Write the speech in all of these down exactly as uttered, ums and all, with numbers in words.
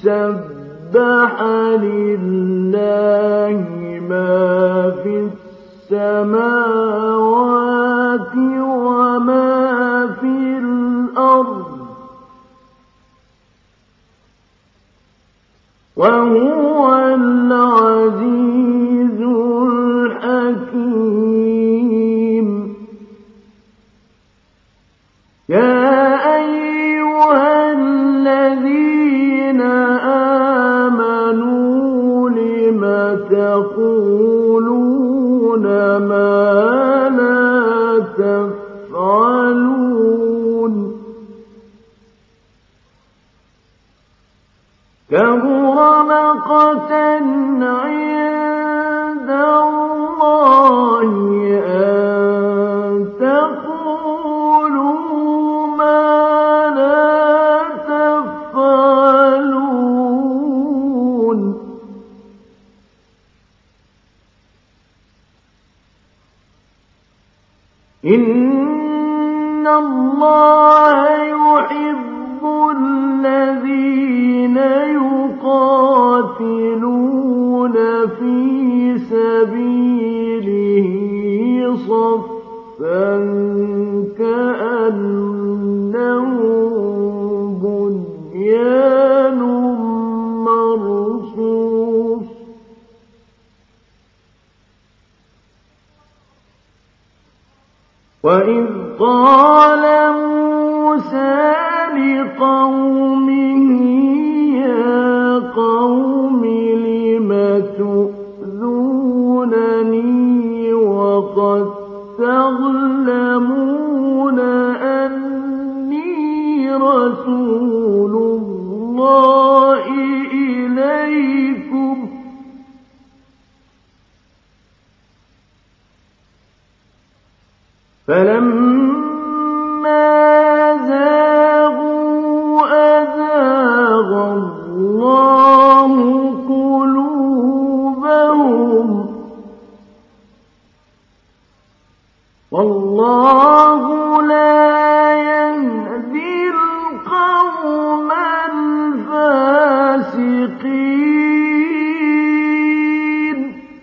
سَبَّحَ لِلَّهِ مَا فِي السَّمَاوَاتِ وَمَا فِي الْأَرْضِ وَهُوَ الْعَزِيزُ الْحَكِيمُ. يَا أَيُّهَا الَّذِينَ آمَنُوا لِمَ تَقُولُونَ مَا لَا تَفْعَلُونَ كَبُرَ مَقْتًا عِندَ اللَّهِ أَن تَقُولُوا مَا لَا تَفْعَلُونَ. إِنَّ اللَّهَ يُحِبُّ الَّذِينَ يُقَاتِلُونَ فِي سَبِيلِهِ صَفًّا كَأَنَّهُم بُنْيَانٌ مَّرْصُوصٌ. وَإِذْ قَالَ مُوسَىٰ لِقَوْمِهِ يَا قَوْمِ لِمَ تُؤْذُونَنِي وَقَدْ تَعْلَمُونَ أَنِّي رَسُولُ اللَّهِ إِلَيْكُمْ فَلَمَّا زَاغُوا أَزَاغَ اللَّهُ قُلُوبَهُمْ وَاللَّهُ لَا يَهْدِي الْقَوْمَ الْفَاسِقِينَ.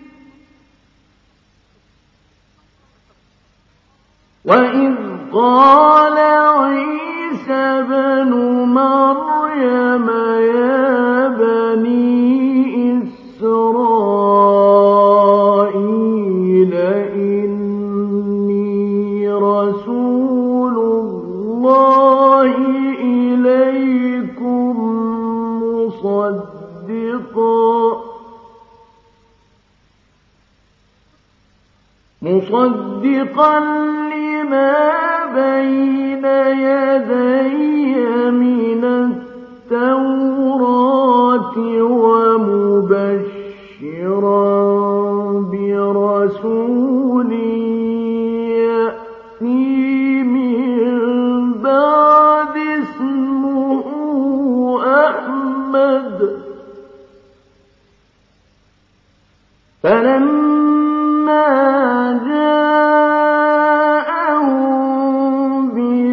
وَإِذْ قَالَ عِيسَى ابْنُ مَرْيَمَ يَا بَنِي إِسْرَائِيلَ إِنِّي رَسُولُ اللَّهِ إِلَيْكُمْ مُصَدِّقًا مُصَدِّقًا لِمَا بَيْنَ يَدَيَّ مِنَ التَّوْرَاةِ وَمُبَشِّرًا بِرَسُولٍ يَأْتِي مِن بَعْدِي اسْمُهُ أَحْمَدُ. فَلَمَّا جَاءَهُم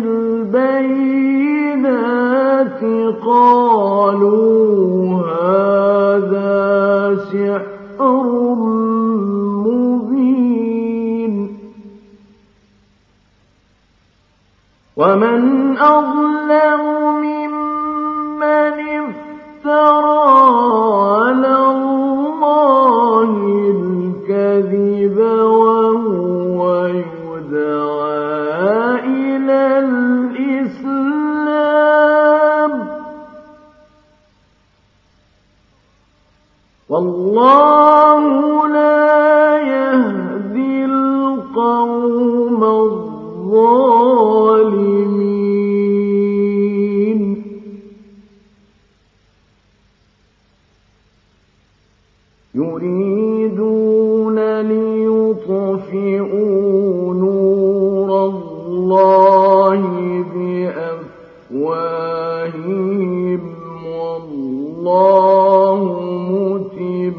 بِالْبَيِّنَاتِ قَالُوا هَٰذَا سِحْرٌ مُّبِينٌ. وَمَنْ أَظْلَمُ مِمَّنِ افْتَرَىٰ عَلَى اللَّهِ الْكَذِبَ وَهُوَ يُدْعَىٰ إِلَى الْإِسْلَامِ وَاللَّهُ لَا يَهْدِي الْقَوْمَ الظَّالِمِينَ. يُرِيدُونَ لِيُطْفِئُوا نُورَ اللَّهِ بِأَفْوَاهِهِمْ وَاللَّهُ مُتِمُّ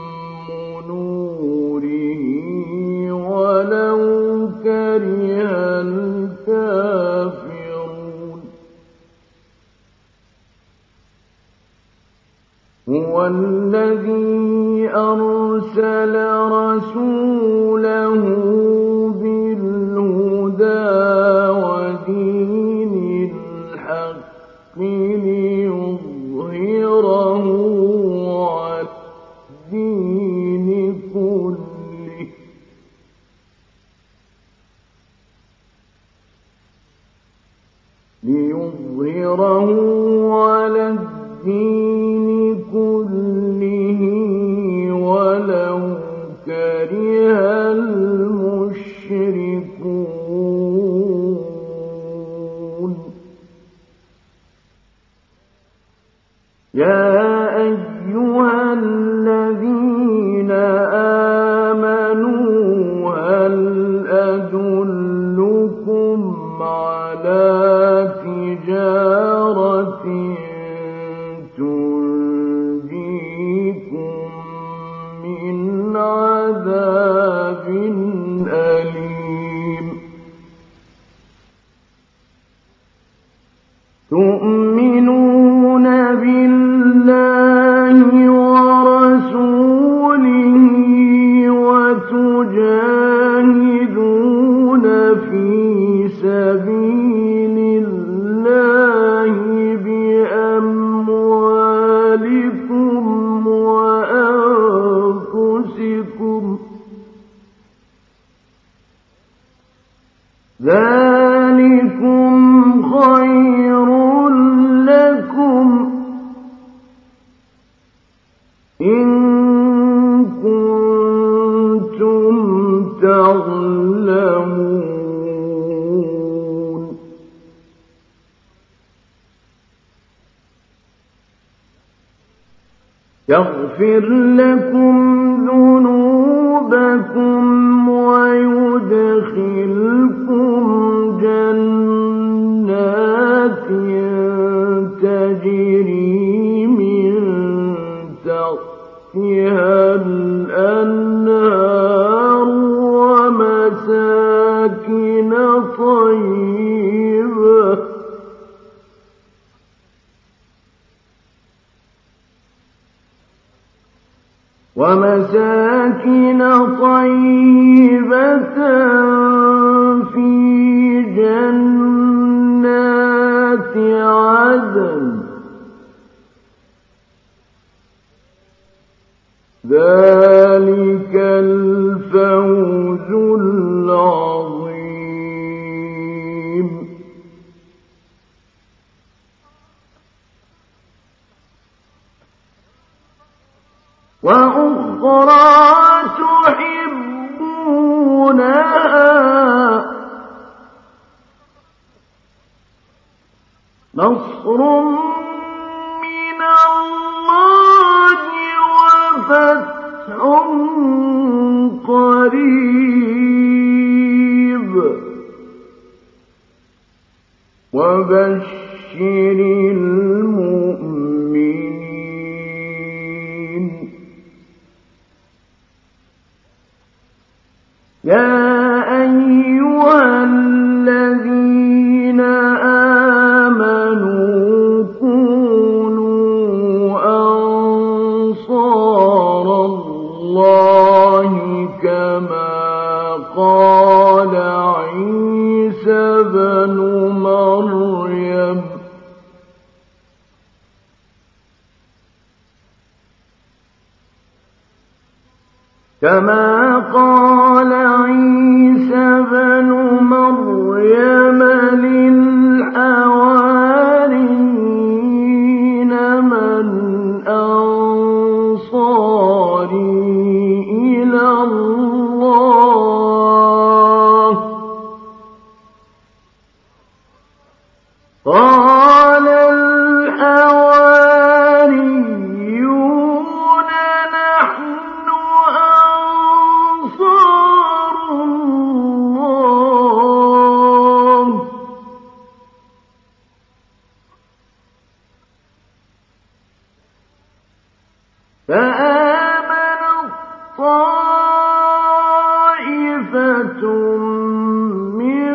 نُورِهِ وَلَوْ كَرِهَ الْكَافِرُونَ. هو الذي أرسل رسوله بالهدى ودين الحق ليظهره على الدين كله ليظهره على الدين كله ولو كره المشركون. يا أيها الذين آمنوا هل أدلكم على تجارة تنجيكم من عذاب أليم. تؤمنون بالله ورسوله وتجاهدون في سبيل الله بأموالكم وأنفسكم ذلكم خير لكم إن كنتم تعلمون. يغفر لكم ذنوبكم ويدخلكم جنات تجري من تحتها الأنهار ومساكن طيبة ومساكن طيبة في جنات عدن ذلك الفوز العظيم. وأخرى تحبونها نصر من الله وفتح قريب وبشر المؤمنين. يا أيها الذين آمنوا كونوا أنصار الله كما قال عيسى ابن مريم كما قال عيسى ابن مريم للحواريين من أنصاري إلى الله قال الحواريون نحن أنصار الله فآمنت طائفة من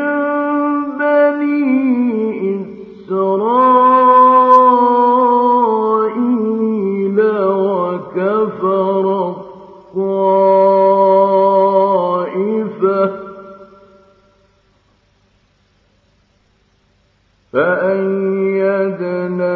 بني إسرائيل فأيدناه